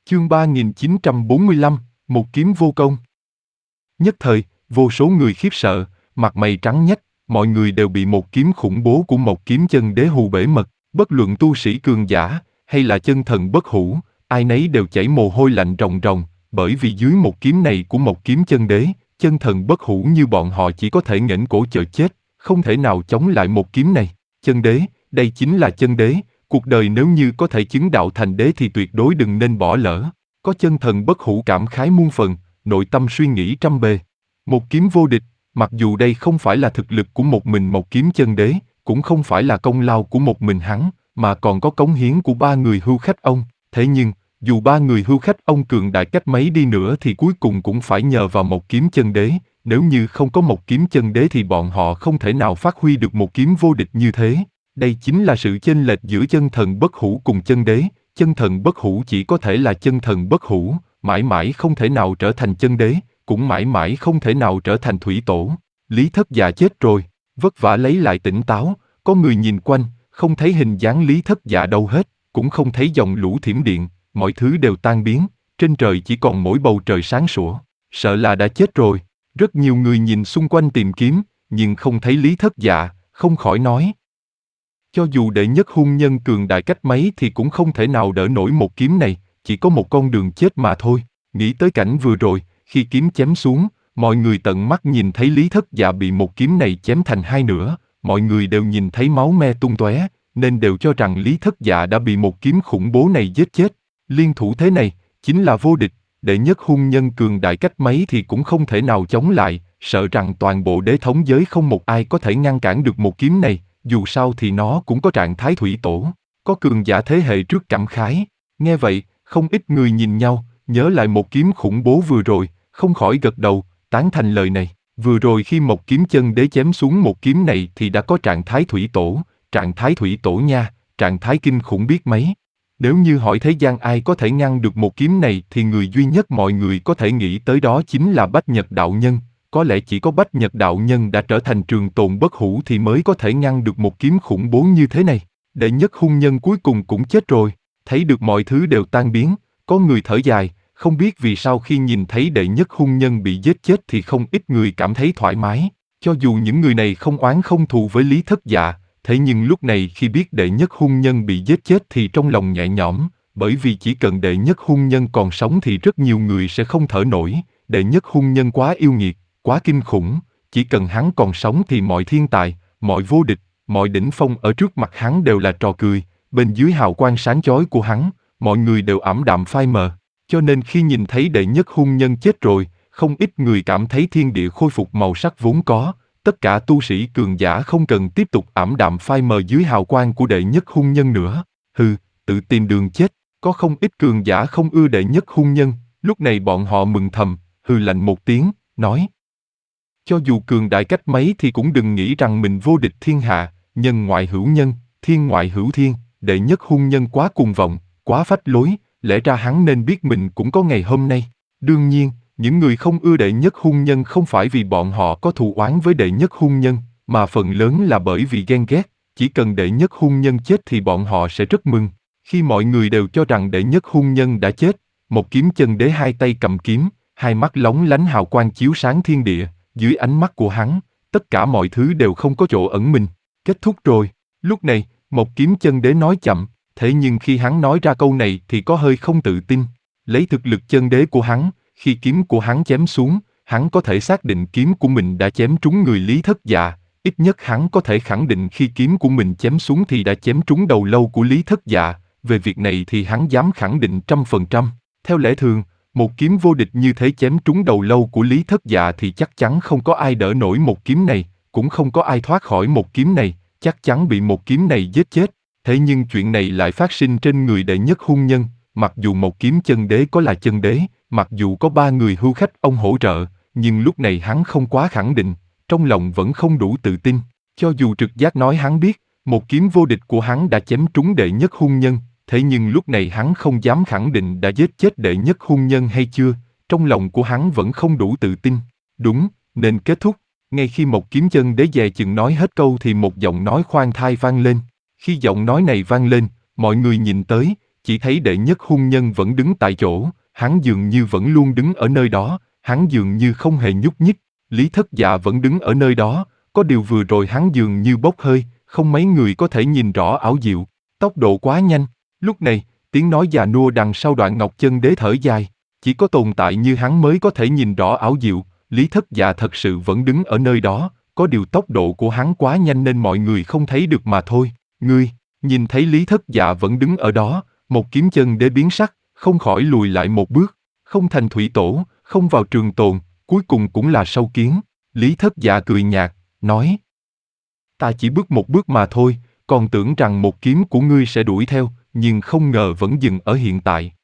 Chương 3945, một kiếm vô công. Nhất thời, vô số người khiếp sợ, mặt mày trắng nhách, mọi người đều bị một kiếm khủng bố của một kiếm chân đế hù bể mật, bất luận tu sĩ cường giả, hay là chân thần bất hủ, ai nấy đều chảy mồ hôi lạnh ròng ròng, bởi vì dưới một kiếm này của một kiếm chân đế, chân thần bất hủ như bọn họ chỉ có thể nghển cổ chờ chết, không thể nào chống lại một kiếm này. Chân đế, đây chính là chân đế, cuộc đời nếu như có thể chứng đạo thành đế thì tuyệt đối đừng nên bỏ lỡ. Có chân thần bất hủ cảm khái muôn phần, nội tâm suy nghĩ trăm bề. Một kiếm vô địch, mặc dù đây không phải là thực lực của một mình một kiếm chân đế, cũng không phải là công lao của một mình hắn, mà còn có cống hiến của ba người hưu khách ông. Thế nhưng, dù ba người hưu khách ông cường đại cách mấy đi nữa thì cuối cùng cũng phải nhờ vào một kiếm chân đế. Nếu như không có một kiếm chân đế thì bọn họ không thể nào phát huy được một kiếm vô địch như thế. Đây chính là sự chênh lệch giữa chân thần bất hủ cùng chân đế. Chân thần bất hủ chỉ có thể là chân thần bất hủ, mãi mãi không thể nào trở thành chân đế, cũng mãi mãi không thể nào trở thành thủy tổ. Lý Thất Dạ chết rồi, vất vả lấy lại tỉnh táo, có người nhìn quanh, không thấy hình dáng Lý Thất Dạ đâu hết, cũng không thấy dòng lũ thiểm điện, mọi thứ đều tan biến, trên trời chỉ còn mỗi bầu trời sáng sủa, sợ là đã chết rồi. Rất nhiều người nhìn xung quanh tìm kiếm, nhưng không thấy Lý Thất Dạ, không khỏi nói. Cho dù đệ nhất hung nhân cường đại cách mấy thì cũng không thể nào đỡ nổi một kiếm này, chỉ có một con đường chết mà thôi. Nghĩ tới cảnh vừa rồi, khi kiếm chém xuống, mọi người tận mắt nhìn thấy Lý Thất Dạ bị một kiếm này chém thành hai nửa, mọi người đều nhìn thấy máu me tung tóe, nên đều cho rằng Lý Thất Dạ đã bị một kiếm khủng bố này giết chết. Liên thủ thế này, chính là vô địch, đệ nhất hung nhân cường đại cách mấy thì cũng không thể nào chống lại, sợ rằng toàn bộ đế thống giới không một ai có thể ngăn cản được một kiếm này. Dù sao thì nó cũng có trạng thái thủy tổ, có cường giả thế hệ trước cảm khái. Nghe vậy, không ít người nhìn nhau, nhớ lại một kiếm khủng bố vừa rồi, không khỏi gật đầu, tán thành lời này. Vừa rồi khi một kiếm chân đế chém xuống một kiếm này thì đã có trạng thái thủy tổ nha, trạng thái kinh khủng biết mấy. Nếu như hỏi thế gian ai có thể ngăn được một kiếm này thì người duy nhất mọi người có thể nghĩ tới đó chính là Bách Nhật Đạo Nhân. Có lẽ chỉ có Bách Nhật Đạo Nhân đã trở thành trường tồn bất hủ thì mới có thể ngăn được một kiếm khủng bố như thế này. Đệ nhất hung nhân cuối cùng cũng chết rồi, thấy được mọi thứ đều tan biến, có người thở dài, không biết vì sao khi nhìn thấy đệ nhất hung nhân bị giết chết thì không ít người cảm thấy thoải mái. Cho dù những người này không oán không thù với Lý Thất Dạ, thế nhưng lúc này khi biết đệ nhất hung nhân bị giết chết thì trong lòng nhẹ nhõm, bởi vì chỉ cần đệ nhất hung nhân còn sống thì rất nhiều người sẽ không thở nổi. Đệ nhất hung nhân quá yêu nghiệt, quá kinh khủng, chỉ cần hắn còn sống thì mọi thiên tài, mọi vô địch, mọi đỉnh phong ở trước mặt hắn đều là trò cười, bên dưới hào quang sáng chói của hắn, mọi người đều ảm đạm phai mờ. Cho nên khi nhìn thấy đệ nhất hung nhân chết rồi, không ít người cảm thấy thiên địa khôi phục màu sắc vốn có, tất cả tu sĩ cường giả không cần tiếp tục ảm đạm phai mờ dưới hào quang của đệ nhất hung nhân nữa. Hừ, tự tìm đường chết, có không ít cường giả không ưa đệ nhất hung nhân, lúc này bọn họ mừng thầm, hừ lạnh một tiếng, nói. Cho dù cường đại cách mấy thì cũng đừng nghĩ rằng mình vô địch thiên hạ, nhân ngoại hữu nhân, thiên ngoại hữu thiên, đệ nhất hung nhân quá cuồng vọng, quá phách lối, lẽ ra hắn nên biết mình cũng có ngày hôm nay. Đương nhiên, những người không ưa đệ nhất hung nhân không phải vì bọn họ có thù oán với đệ nhất hung nhân, mà phần lớn là bởi vì ghen ghét, chỉ cần đệ nhất hung nhân chết thì bọn họ sẽ rất mừng. Khi mọi người đều cho rằng đệ nhất hung nhân đã chết, một kiếm chân đế hai tay cầm kiếm, hai mắt lóng lánh hào quang chiếu sáng thiên địa. Dưới ánh mắt của hắn, tất cả mọi thứ đều không có chỗ ẩn mình. Kết thúc rồi. Lúc này, một kiếm chân đế nói chậm, thế nhưng khi hắn nói ra câu này thì có hơi không tự tin. Lấy thực lực chân đế của hắn, khi kiếm của hắn chém xuống, hắn có thể xác định kiếm của mình đã chém trúng người Lý Thất Dạ. Ít nhất hắn có thể khẳng định khi kiếm của mình chém xuống thì đã chém trúng đầu lâu của Lý Thất Dạ. Về việc này thì hắn dám khẳng định 100%. Theo lẽ thường, một kiếm vô địch như thế chém trúng đầu lâu của Lý Thất Dạ thì chắc chắn không có ai đỡ nổi một kiếm này, cũng không có ai thoát khỏi một kiếm này, chắc chắn bị một kiếm này giết chết. Thế nhưng chuyện này lại phát sinh trên người đệ nhất hung nhân, mặc dù một kiếm chân đế có là chân đế, mặc dù có ba người hưu khách ông hỗ trợ, nhưng lúc này hắn không quá khẳng định, trong lòng vẫn không đủ tự tin. Cho dù trực giác nói hắn biết, một kiếm vô địch của hắn đã chém trúng đệ nhất hung nhân, thế nhưng lúc này hắn không dám khẳng định đã giết chết đệ nhất hung nhân hay chưa, trong lòng của hắn vẫn không đủ tự tin. Đúng, nên kết thúc. Ngay khi một kiếm chân đế dè chừng nói hết câu thì một giọng nói khoan thai vang lên. Khi giọng nói này vang lên, mọi người nhìn tới, chỉ thấy đệ nhất hung nhân vẫn đứng tại chỗ, hắn dường như vẫn luôn đứng ở nơi đó, hắn dường như không hề nhúc nhích. Lý Thất Dạ vẫn đứng ở nơi đó, có điều vừa rồi hắn dường như bốc hơi, không mấy người có thể nhìn rõ ảo diệu, tốc độ quá nhanh. Lúc này, tiếng nói già nua đằng sau Đoạn Ngọc Chân Đế thở dài, chỉ có tồn tại như hắn mới có thể nhìn rõ ảo diệu, Lý Thất Dạ thật sự vẫn đứng ở nơi đó, có điều tốc độ của hắn quá nhanh nên mọi người không thấy được mà thôi. Ngươi, nhìn thấy Lý Thất Dạ vẫn đứng ở đó, một kiếm chân đế biến sắc, không khỏi lùi lại một bước, không thành thủy tổ, không vào trường tồn, cuối cùng cũng là sâu kiến. Lý Thất Dạ cười nhạt, nói: Ta chỉ bước một bước mà thôi, còn tưởng rằng một kiếm của ngươi sẽ đuổi theo, nhưng không ngờ vẫn dừng ở hiện tại.